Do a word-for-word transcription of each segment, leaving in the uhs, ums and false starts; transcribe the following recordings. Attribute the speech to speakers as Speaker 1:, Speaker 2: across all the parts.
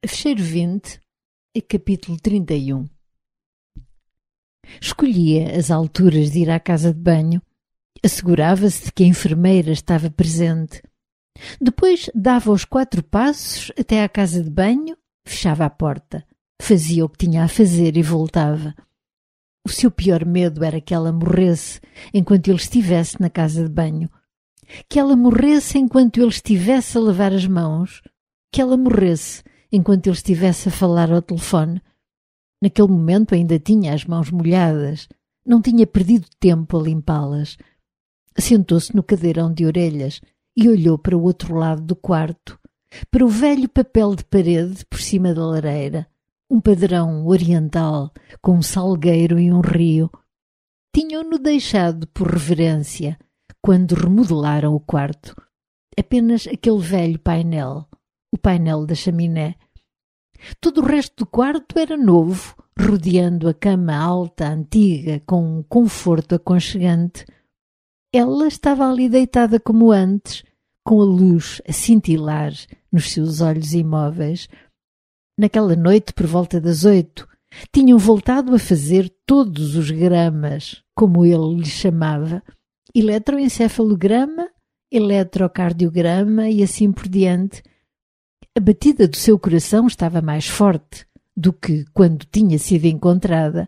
Speaker 1: Fecheiro vinte, capítulo trinta e um. Escolhia as alturas de ir à casa de banho, assegurava-se de que a enfermeira estava presente. Depois dava os quatro passos até à casa de banho, fechava a porta, fazia o que tinha a fazer e voltava. O seu pior medo era que ela morresse enquanto ele estivesse na casa de banho, que ela morresse enquanto ele estivesse a lavar as mãos, que ela morresse enquanto ele estivesse a falar ao telefone. Naquele momento ainda tinha as mãos molhadas, não tinha perdido tempo a limpá-las. Sentou-se no cadeirão de orelhas e olhou para o outro lado do quarto, para o velho papel de parede por cima da lareira, um padrão oriental com um salgueiro e um rio. Tinham-no deixado por reverência quando remodelaram o quarto. Apenas aquele velho painel, o painel da chaminé. Todo o resto do quarto era novo, rodeando a cama alta, antiga, com um conforto aconchegante. Ela estava ali deitada como antes, com a luz a cintilar nos seus olhos imóveis. Naquela noite, por volta das oito, tinham voltado a fazer todos os gramas, como ele lhe chamava, eletroencefalograma, eletrocardiograma e assim por diante. A batida do seu coração estava mais forte do que quando tinha sido encontrada.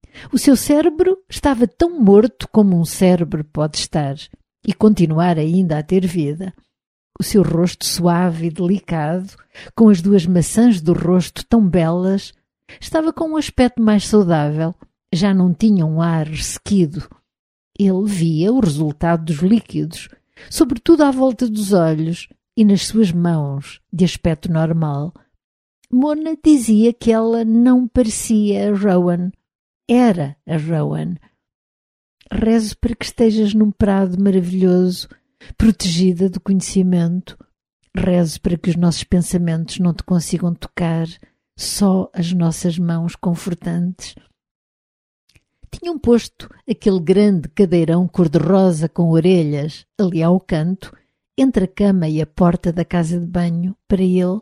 Speaker 1: O seu cérebro estava tão morto como um cérebro pode estar e continuar ainda a ter vida. O seu rosto suave e delicado, com as duas maçãs do rosto tão belas, estava com um aspecto mais saudável, já não tinha um ar ressequido. Ele via o resultado dos líquidos, sobretudo à volta dos olhos e nas suas mãos, de aspecto normal. Mona dizia que ela não parecia a Rowan. Era a Rowan. Rezo para que estejas num prado maravilhoso, protegida do conhecimento. Rezo para que os nossos pensamentos não te consigam tocar, só as nossas mãos confortantes. Tinham posto aquele grande cadeirão cor-de-rosa com orelhas ali ao canto, entre a cama e a porta da casa de banho, para ele.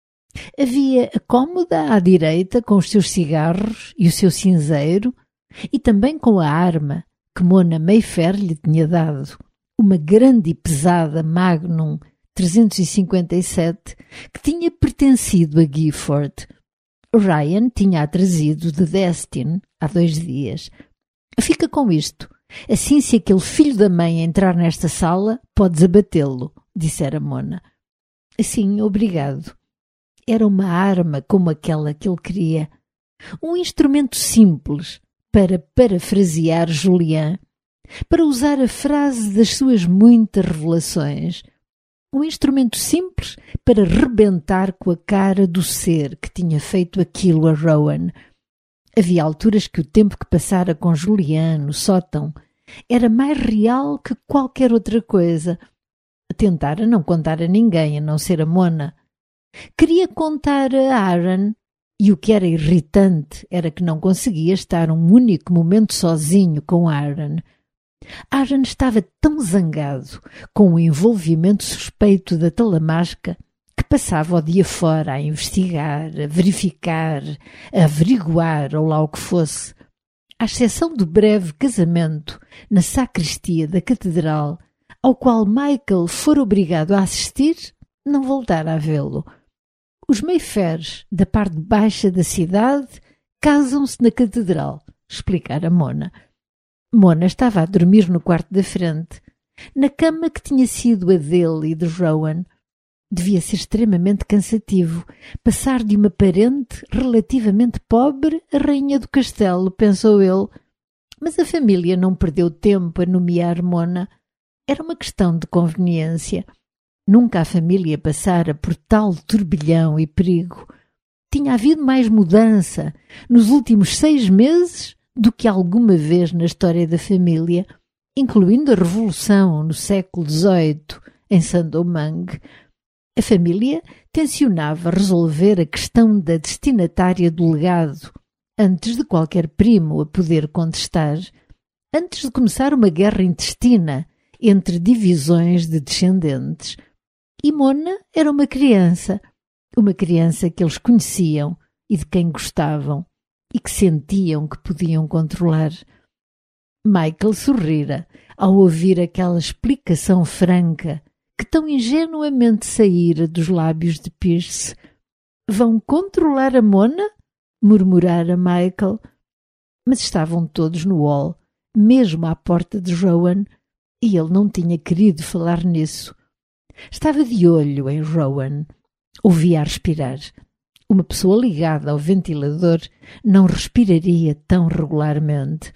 Speaker 1: Havia a cômoda à direita com os seus cigarros e o seu cinzeiro, e também com a arma que Mona Mayfair lhe tinha dado, uma grande e pesada Magnum trezentos e cinquenta e sete que tinha pertencido a Gifford. Ryan tinha-a trazido de Destin há dois dias. Fica com isto. Assim, se aquele filho da mãe entrar nesta sala, podes abatê-lo, dissera Mona. Sim, obrigado. Era uma arma como aquela que ele queria. Um instrumento simples para parafrasear Julian, para usar a frase das suas muitas revelações. Um instrumento simples para rebentar com a cara do ser que tinha feito aquilo a Rowan. Havia alturas que o tempo que passara com Julian no sótão era mais real que qualquer outra coisa. Tentara não contar a ninguém, a não ser a Mona. Queria contar a Aaron, e o que era irritante era que não conseguia estar um único momento sozinho com Aaron. Aaron estava tão zangado com o envolvimento suspeito da Talamasca que passava o dia fora a investigar, a verificar, a averiguar ou lá o que fosse. À exceção do breve casamento na sacristia da catedral, ao qual Michael fora obrigado a assistir, não voltara a vê-lo. Os Mayfairs da parte baixa da cidade casam-se na catedral, explicara Mona. Mona estava a dormir no quarto da frente, na cama que tinha sido a dele e de Rowan. Devia ser extremamente cansativo passar de uma parente relativamente pobre a rainha do castelo, pensou ele. Mas a família não perdeu tempo a nomear Mona. Era uma questão de conveniência. Nunca a família passara por tal turbilhão e perigo. Tinha havido mais mudança nos últimos seis meses do que alguma vez na história da família, incluindo a Revolução no século dezoito em Saint-Domingue. A família tencionava resolver a questão da destinatária do legado antes de qualquer primo a poder contestar, antes de começar uma guerra intestina entre divisões de descendentes. E Mona era uma criança. Uma criança que eles conheciam e de quem gostavam e que sentiam que podiam controlar. Michael sorrira ao ouvir aquela explicação franca que tão ingenuamente saíra dos lábios de Pierce. Vão controlar a Mona? Murmurara Michael. Mas estavam todos no hall, mesmo à porta de Rowan, e ele não tinha querido falar nisso. Estava de olho em Rowan. Ouvia-a respirar. Uma pessoa ligada ao ventilador não respiraria tão regularmente.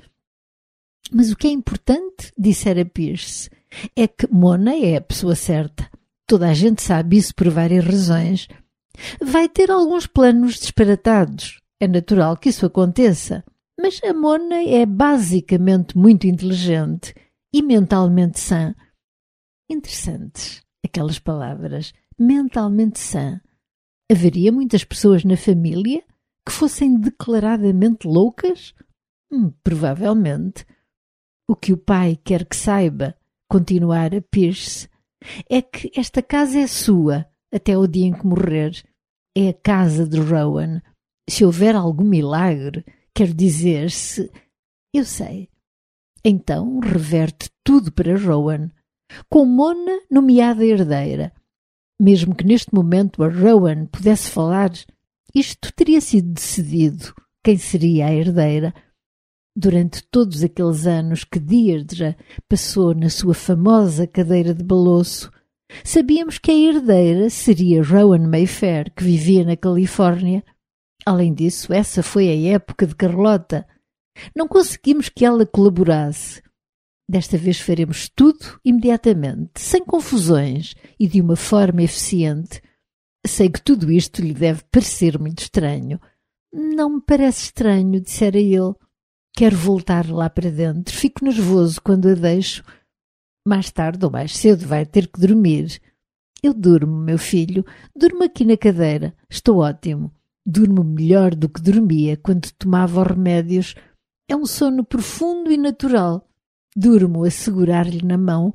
Speaker 1: Mas o que é importante, dissera Pierce, é que Mona é a pessoa certa. Toda a gente sabe isso por várias razões. Vai ter alguns planos disparatados. É natural que isso aconteça. Mas a Mona é basicamente muito inteligente e mentalmente sã. Interessantes aquelas palavras. Mentalmente sã. Haveria muitas pessoas na família que fossem declaradamente loucas? Hum, provavelmente. O que o pai quer que saiba, continuara Pierce, é que esta casa é sua até o dia em que morrer. É a casa de Rowan. Se houver algum milagre, quero dizer, se... Eu sei. Então reverte tudo para Rowan, com Mona nomeada herdeira. Mesmo que neste momento a Rowan pudesse falar, isto teria sido decidido. Quem seria a herdeira? Durante todos aqueles anos que Deirdre passou na sua famosa cadeira de balouço, sabíamos que a herdeira seria Rowan Mayfair, que vivia na Califórnia. Além disso, essa foi a época de Carlota. Não conseguimos que ela colaborasse. Desta vez faremos tudo imediatamente, sem confusões e de uma forma eficiente. Sei que tudo isto lhe deve parecer muito estranho. Não me parece estranho, dissera ele. Quero voltar lá para dentro. Fico nervoso quando a deixo. Mais tarde ou mais cedo vai ter que dormir. Eu durmo, meu filho. Durmo aqui na cadeira. Estou ótimo. Durmo melhor do que dormia quando tomava os remédios. É um sono profundo e natural. Durmo a segurar-lhe na mão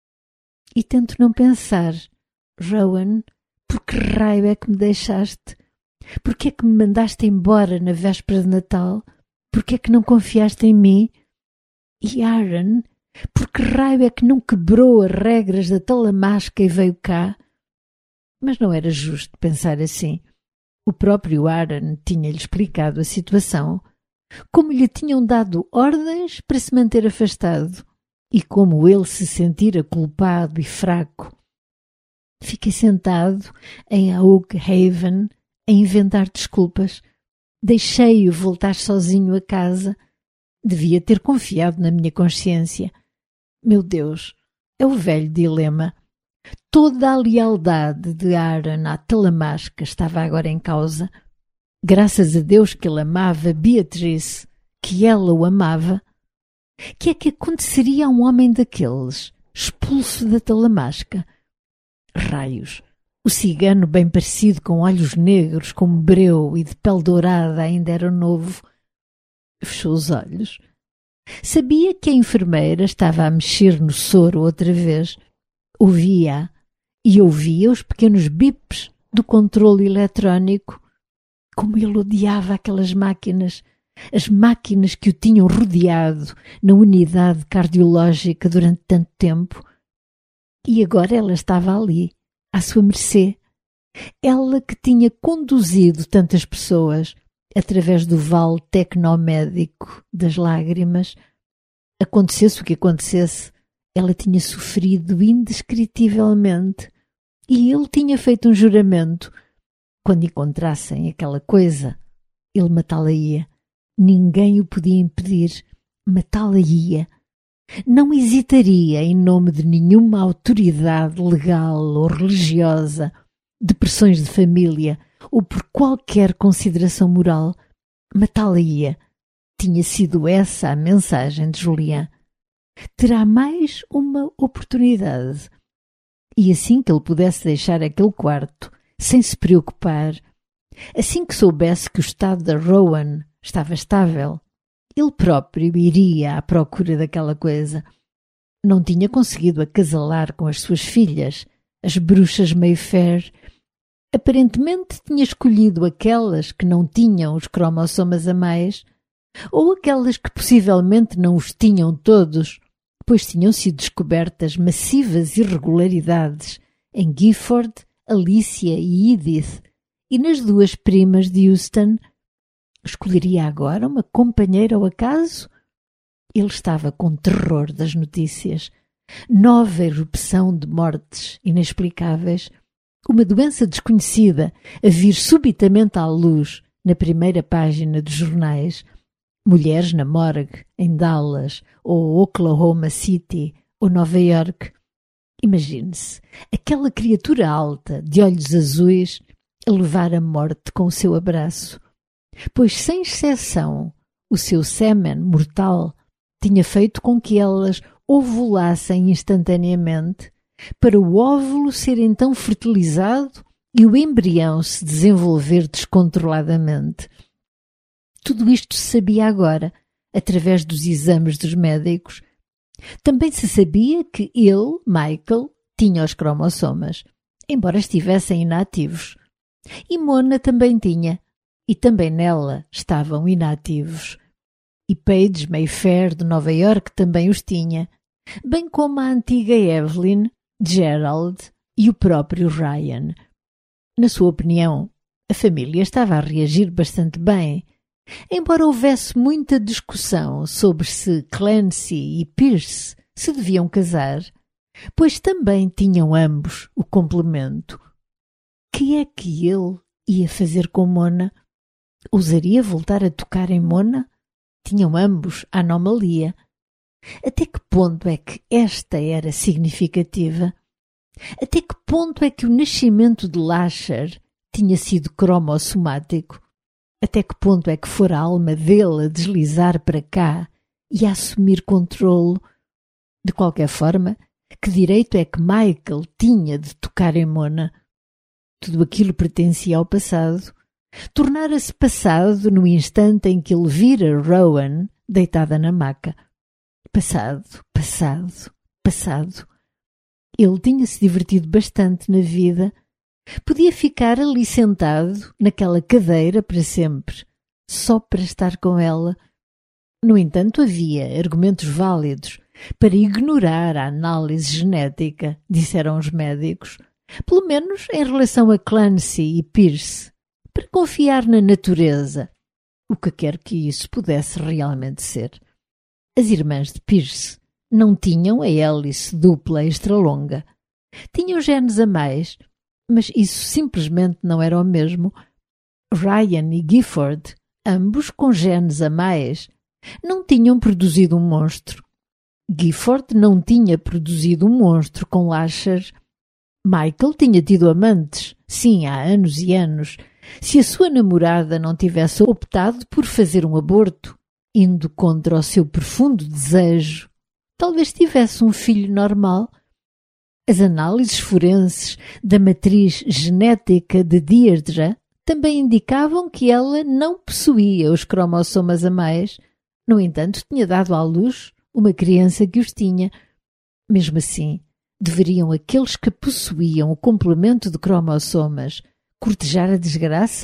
Speaker 1: e tento não pensar. Rowan, por que raio é que me deixaste? Por que é que me mandaste embora na véspera de Natal? Por que é que não confiaste em mim? E Aaron, por que raio é que não quebrou as regras da talamasca e veio cá? Mas não era justo pensar assim. O próprio Aaron tinha-lhe explicado a situação, como lhe tinham dado ordens para se manter afastado e como ele se sentira culpado e fraco. Fiquei sentado em Oak Haven a inventar desculpas. Deixei-o voltar sozinho a casa. Devia ter confiado na minha consciência. Meu Deus, é o velho dilema. Toda a lealdade de Aaron à talamasca estava agora em causa. Graças a Deus que ele amava Beatrice, que ela o amava. Que é que aconteceria a um homem daqueles, expulso da talamasca? Raios! O cigano, bem parecido, com olhos negros, como breu e de pele dourada, ainda era novo. Fechou os olhos. Sabia que a enfermeira estava a mexer no soro outra vez. Ouvia-a e ouvia os pequenos bips do controle eletrónico. Como ele odiava aquelas máquinas, as máquinas que o tinham rodeado na unidade cardiológica durante tanto tempo. E agora ela estava ali, à sua mercê. Ela que tinha conduzido tantas pessoas através do vale tecnomédico das lágrimas. Acontecesse o que acontecesse, ela tinha sofrido indescritivelmente e ele tinha feito um juramento. Quando encontrassem aquela coisa, ele matá-la-ia. Ninguém o podia impedir. Matá-la-ia. Não hesitaria em nome de nenhuma autoridade legal ou religiosa, de pressões de família ou por qualquer consideração moral. Matá-la-ia. Tinha sido essa a mensagem de Julián. Terá mais uma oportunidade. E assim que ele pudesse deixar aquele quarto, sem se preocupar, assim que soubesse que o estado da Rowan estava estável, ele próprio iria à procura daquela coisa. Não tinha conseguido acasalar com as suas filhas, as bruxas Mayfair, Aparentemente tinha escolhido aquelas que não tinham os cromossomas a mais, ou aquelas que possivelmente não os tinham todos, pois tinham sido descobertas massivas irregularidades em Gifford, Alicia e Edith, e nas duas primas de Houston. Escolheria agora uma companheira ao acaso? Ele estava com terror das notícias. Nova erupção de mortes inexplicáveis, uma doença desconhecida a vir subitamente à luz na primeira página dos jornais, mulheres na morgue em Dallas ou Oklahoma City ou Nova York. Imagine-se, aquela criatura alta de olhos azuis a levar a morte com o seu abraço, pois sem exceção o seu sêmen mortal tinha feito com que elas ovulassem instantaneamente, para o óvulo ser então fertilizado e o embrião se desenvolver descontroladamente. Tudo isto se sabia agora, através dos exames dos médicos. Também se sabia que ele, Michael, tinha os cromossomas, embora estivessem inativos. E Mona também tinha, e também nela estavam inativos. E Paige Mayfair de Nova York também os tinha, bem como a antiga Evelyn, Gerald e o próprio Ryan. Na sua opinião, a família estava a reagir bastante bem, embora houvesse muita discussão sobre se Clancy e Pierce se deviam casar, pois também tinham ambos o complemento. Que é que ele ia fazer com Mona? Ousaria voltar a tocar em Mona? Tinham ambos a anomalia. Até que ponto é que esta era significativa? Até que ponto é que o nascimento de Lasher tinha sido cromossomático? Até que ponto é que fora a alma dele a deslizar para cá e a assumir controlo? De qualquer forma, que direito é que Michael tinha de tocar em Mona? Tudo aquilo pertencia ao passado. Tornara-se passado no instante em que ele vira Rowan deitada na maca. Passado, passado, passado. Ele tinha-se divertido bastante na vida. Podia ficar ali sentado, naquela cadeira para sempre, só para estar com ela. No entanto, havia argumentos válidos para ignorar a análise genética, disseram os médicos, pelo menos em relação a Clancy e Pierce, para confiar na natureza, o que quer que isso pudesse realmente ser. As irmãs de Pierce não tinham a hélice dupla extra longa. Tinham genes a mais, mas isso simplesmente não era o mesmo. Ryan e Gifford, ambos com genes a mais, não tinham produzido um monstro. Gifford não tinha produzido um monstro com Lasher. Michael tinha tido amantes, sim, há anos e anos. Se a sua namorada não tivesse optado por fazer um aborto, indo contra o seu profundo desejo, talvez tivesse um filho normal. As análises forenses da matriz genética de Deirdre também indicavam que ela não possuía os cromossomas a mais. No entanto, tinha dado à luz uma criança que os tinha. Mesmo assim, deveriam aqueles que possuíam o complemento de cromossomas cortejar a desgraça?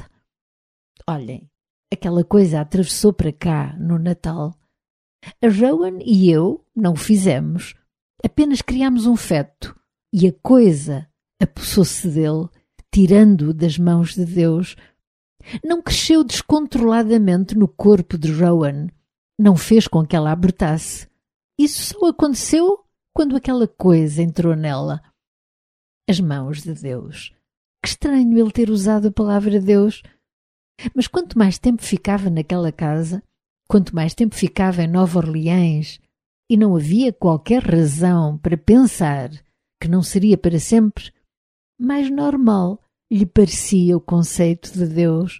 Speaker 1: Olhem, aquela coisa atravessou para cá no Natal. A Rowan e eu não o fizemos. Apenas criámos um feto e a coisa apossou-se dele, tirando-o das mãos de Deus. Não cresceu descontroladamente no corpo de Rowan. Não fez com que ela abortasse. Isso só aconteceu quando aquela coisa entrou nela. As mãos de Deus. Que estranho ele ter usado a palavra Deus. Mas quanto mais tempo ficava naquela casa, quanto mais tempo ficava em Nova Orleans, e não havia qualquer razão para pensar que não seria para sempre, mais normal lhe parecia o conceito de Deus.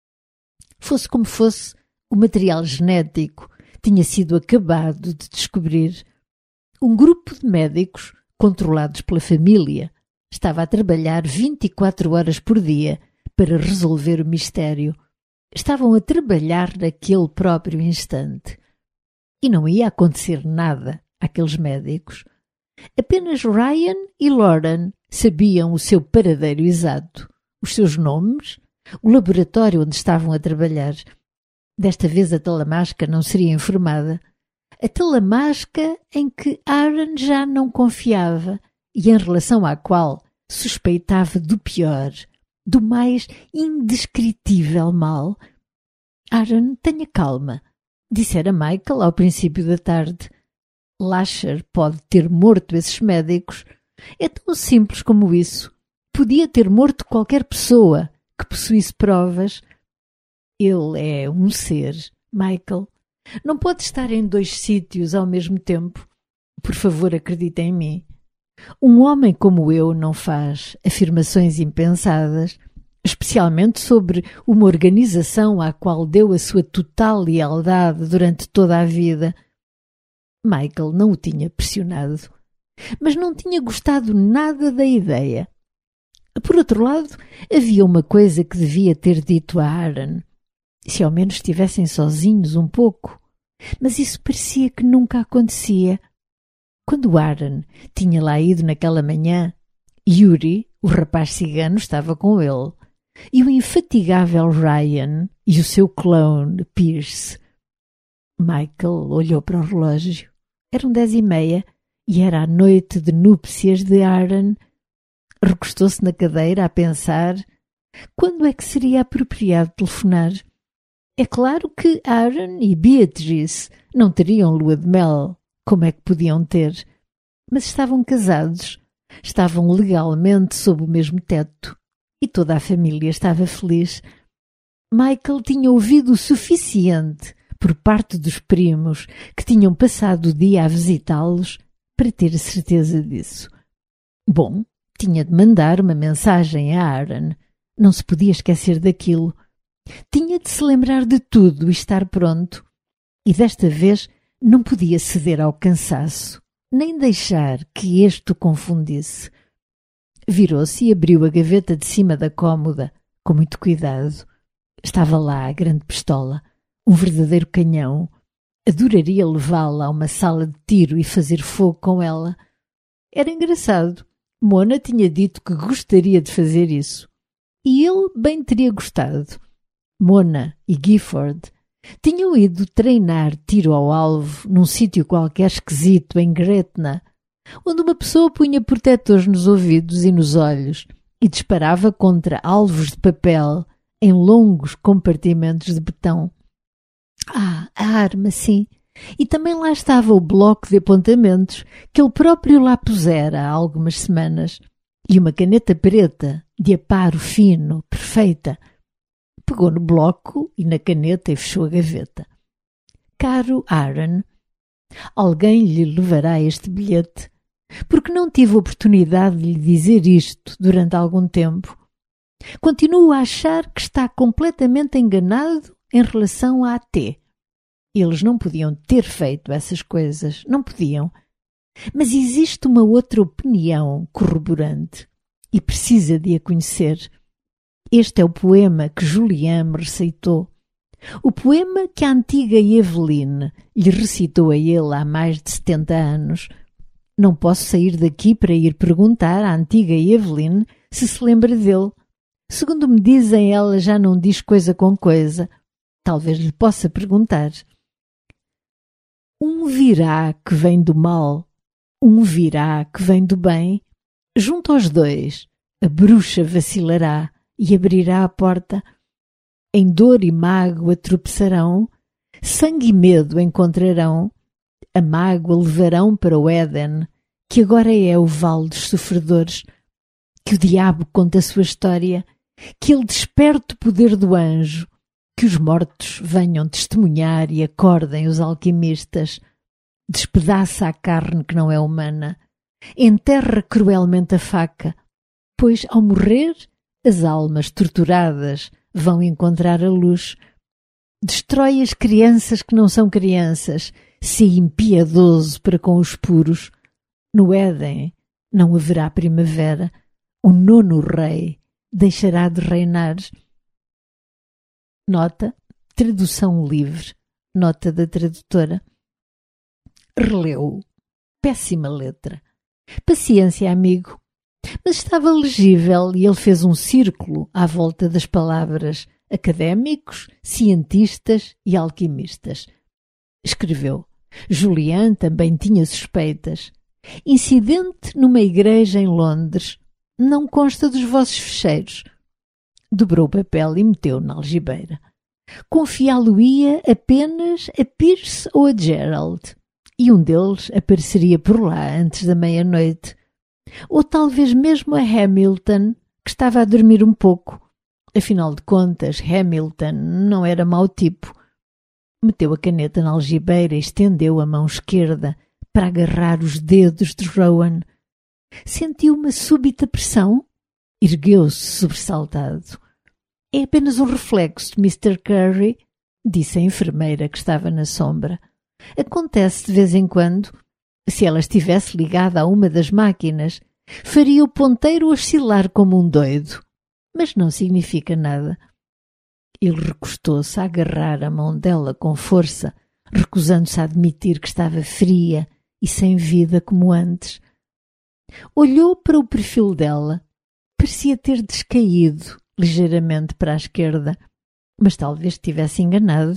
Speaker 1: Fosse como fosse, o material genético tinha sido acabado de descobrir. Um grupo de médicos, controlados pela família, estava a trabalhar vinte e quatro horas por dia para resolver o mistério. Estavam a trabalhar naquele próprio instante. E não ia acontecer nada àqueles médicos. Apenas Ryan e Lauren sabiam o seu paradeiro exato. os seus nomes, o laboratório onde estavam a trabalhar. Desta vez a Talamasca não seria informada. A Talamasca em que Aaron já não confiava e em relação à qual suspeitava do pior, do mais indescritível mal. Aaron, tenha calma, dissera Michael ao princípio da tarde. Lasher pode ter morto esses médicos. É tão simples como isso. Podia ter morto qualquer pessoa que possuísse provas. Ele é um ser, Michael. Não pode estar em dois sítios ao mesmo tempo. Por favor, acredita em mim. Um homem como eu não faz afirmações impensadas, especialmente sobre uma organização à qual deu a sua total lealdade durante toda a vida. Michael não o tinha pressionado, mas não tinha gostado nada da ideia. Por outro lado, havia uma coisa que devia ter dito a Aaron. Se ao menos estivessem sozinhos um pouco. Mas isso parecia que nunca acontecia. Quando Aaron tinha lá ido naquela manhã, Yuri, o rapaz cigano, estava com ele. E o infatigável Ryan e o seu clone, Pierce. Michael olhou para o relógio. Eram dez e meia e era a noite de núpcias de Aaron. Recostou-se na cadeira a pensar quando é que seria apropriado telefonar. É claro que Aaron e Beatrice não teriam lua de mel, como é que podiam ter? Mas estavam casados, estavam legalmente sob o mesmo teto e toda a família estava feliz. Michael tinha ouvido o suficiente por parte dos primos que tinham passado o dia a visitá-los para ter a certeza disso. Bom, tinha de mandar uma mensagem a Aaron. Não se podia esquecer daquilo. Tinha de se lembrar de tudo e estar pronto. E desta vez não podia ceder ao cansaço, nem deixar que este o confundisse. Virou-se e abriu a gaveta de cima da cômoda, com muito cuidado. Estava lá a grande pistola, um verdadeiro canhão. Adoraria levá-la a uma sala de tiro e fazer fogo com ela. Era engraçado. Mona tinha dito que gostaria de fazer isso. E ele bem teria gostado. Mona e Gifford tinham ido treinar tiro ao alvo num sítio qualquer esquisito em Gretna, onde uma pessoa punha protetores nos ouvidos e nos olhos e disparava contra alvos de papel em longos compartimentos de betão. Ah, a arma, sim. E também lá estava o bloco de apontamentos que ele próprio lá pusera há algumas semanas. E uma caneta preta, de aparo fino, perfeita. Pegou no bloco e na caneta e fechou a gaveta. Caro Aaron, alguém lhe levará este bilhete, porque não tive oportunidade de lhe dizer isto durante algum tempo. Continuo a achar que está completamente enganado em relação à T. Eles não podiam ter feito essas coisas, não podiam. Mas existe uma outra opinião corroborante e precisa de a conhecer. Este é o poema que Julian me receitou. O poema que a antiga Evelyn lhe recitou a ele há mais de setenta anos. Não posso sair daqui para ir perguntar à antiga Evelyn se se lembra dele. Segundo me dizem, ela já não diz coisa com coisa. Talvez lhe possa perguntar. Um virá que vem do mal, um virá que vem do bem. Junto aos dois, a bruxa vacilará e abrirá a porta. Em dor e mágoa tropeçarão, sangue e medo encontrarão. A mágoa levarão para o Éden, que agora é o vale dos sofredores. Que o diabo conte a sua história, que ele desperte o poder do anjo, que os mortos venham testemunhar e acordem os alquimistas. Despedaça a carne que não é humana, enterra cruelmente a faca, pois ao morrer as almas torturadas vão encontrar a luz. Destrói as crianças que não são crianças, se impiedoso para com os puros. No Éden não haverá primavera, o nono rei deixará de reinar. Nota, tradução livre, nota da tradutora. Releu. Péssima letra. Paciência, amigo. Mas estava legível e ele fez um círculo à volta das palavras académicos, cientistas e alquimistas. Escreveu: Julian também tinha suspeitas. Incidente numa igreja em Londres. Não consta dos vossos fecheiros. Dobrou o papel e meteu na algibeira. Confiá-lo-ia apenas a Pierce ou a Gerald, e um deles apareceria por lá antes da meia-noite. Ou talvez mesmo a Hamilton, que estava a dormir um pouco. Afinal de contas, Hamilton não era mau tipo. Meteu a caneta na algibeira e estendeu a mão esquerda para agarrar os dedos de Rowan. Sentiu uma súbita pressão. Ergueu-se sobressaltado. É apenas um reflexo de mister Curry, disse a enfermeira que estava na sombra. Acontece de vez em quando. Se ela estivesse ligada a uma das máquinas, faria o ponteiro oscilar como um doido. Mas não significa nada. Ele recostou-se a agarrar a mão dela com força, recusando-se a admitir que estava fria e sem vida como antes. Olhou para o perfil dela. Parecia ter descaído ligeiramente para a esquerda, mas talvez estivesse enganado.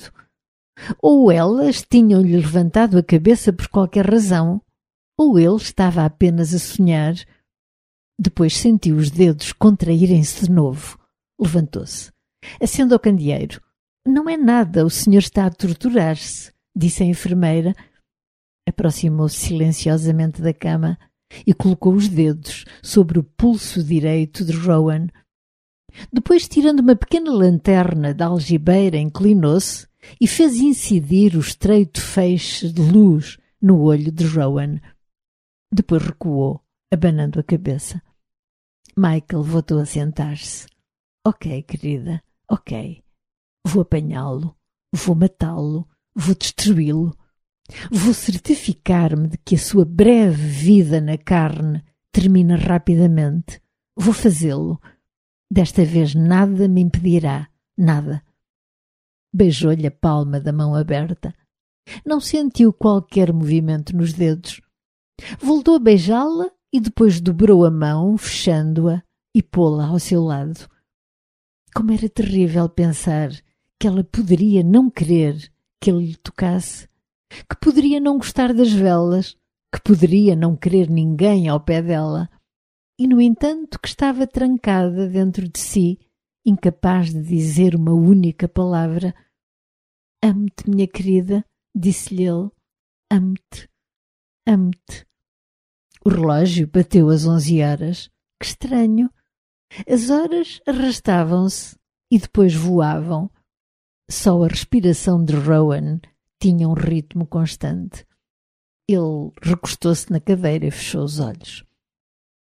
Speaker 1: Ou elas tinham-lhe levantado a cabeça por qualquer razão, ou ele estava apenas a sonhar. Depois sentiu os dedos contraírem-se de novo. Levantou-se. Acenda o candeeiro. Não é nada, o senhor está a torturar-se, disse a enfermeira. Aproximou-se silenciosamente da cama e colocou os dedos sobre o pulso direito de Rowan. Depois, tirando uma pequena lanterna da algibeira, inclinou-se e fez incidir o estreito feixe de luz no olho de Rowan. Depois recuou, abanando a cabeça. Michael voltou a sentar-se. Ok, querida, ok. Vou apanhá-lo, vou matá-lo, vou destruí-lo. Vou certificar-me de que a sua breve vida na carne termina rapidamente. Vou fazê-lo. Desta vez nada me impedirá, nada. Beijou-lhe a palma da mão aberta. Não sentiu qualquer movimento nos dedos. Voltou a beijá-la e depois dobrou a mão, fechando-a e pô-la ao seu lado. Como era terrível pensar que ela poderia não querer que ele lhe tocasse, que poderia não gostar das velas, que poderia não querer ninguém ao pé dela, e, no entanto, que estava trancada dentro de si, incapaz de dizer uma única palavra. Amo-te, minha querida, disse-lhe ele. Amo-te, amo-te. O relógio bateu às onze horas. Que estranho! As horas arrastavam-se e depois voavam. Só a respiração de Rowan tinha um ritmo constante. Ele recostou-se na cadeira e fechou os olhos.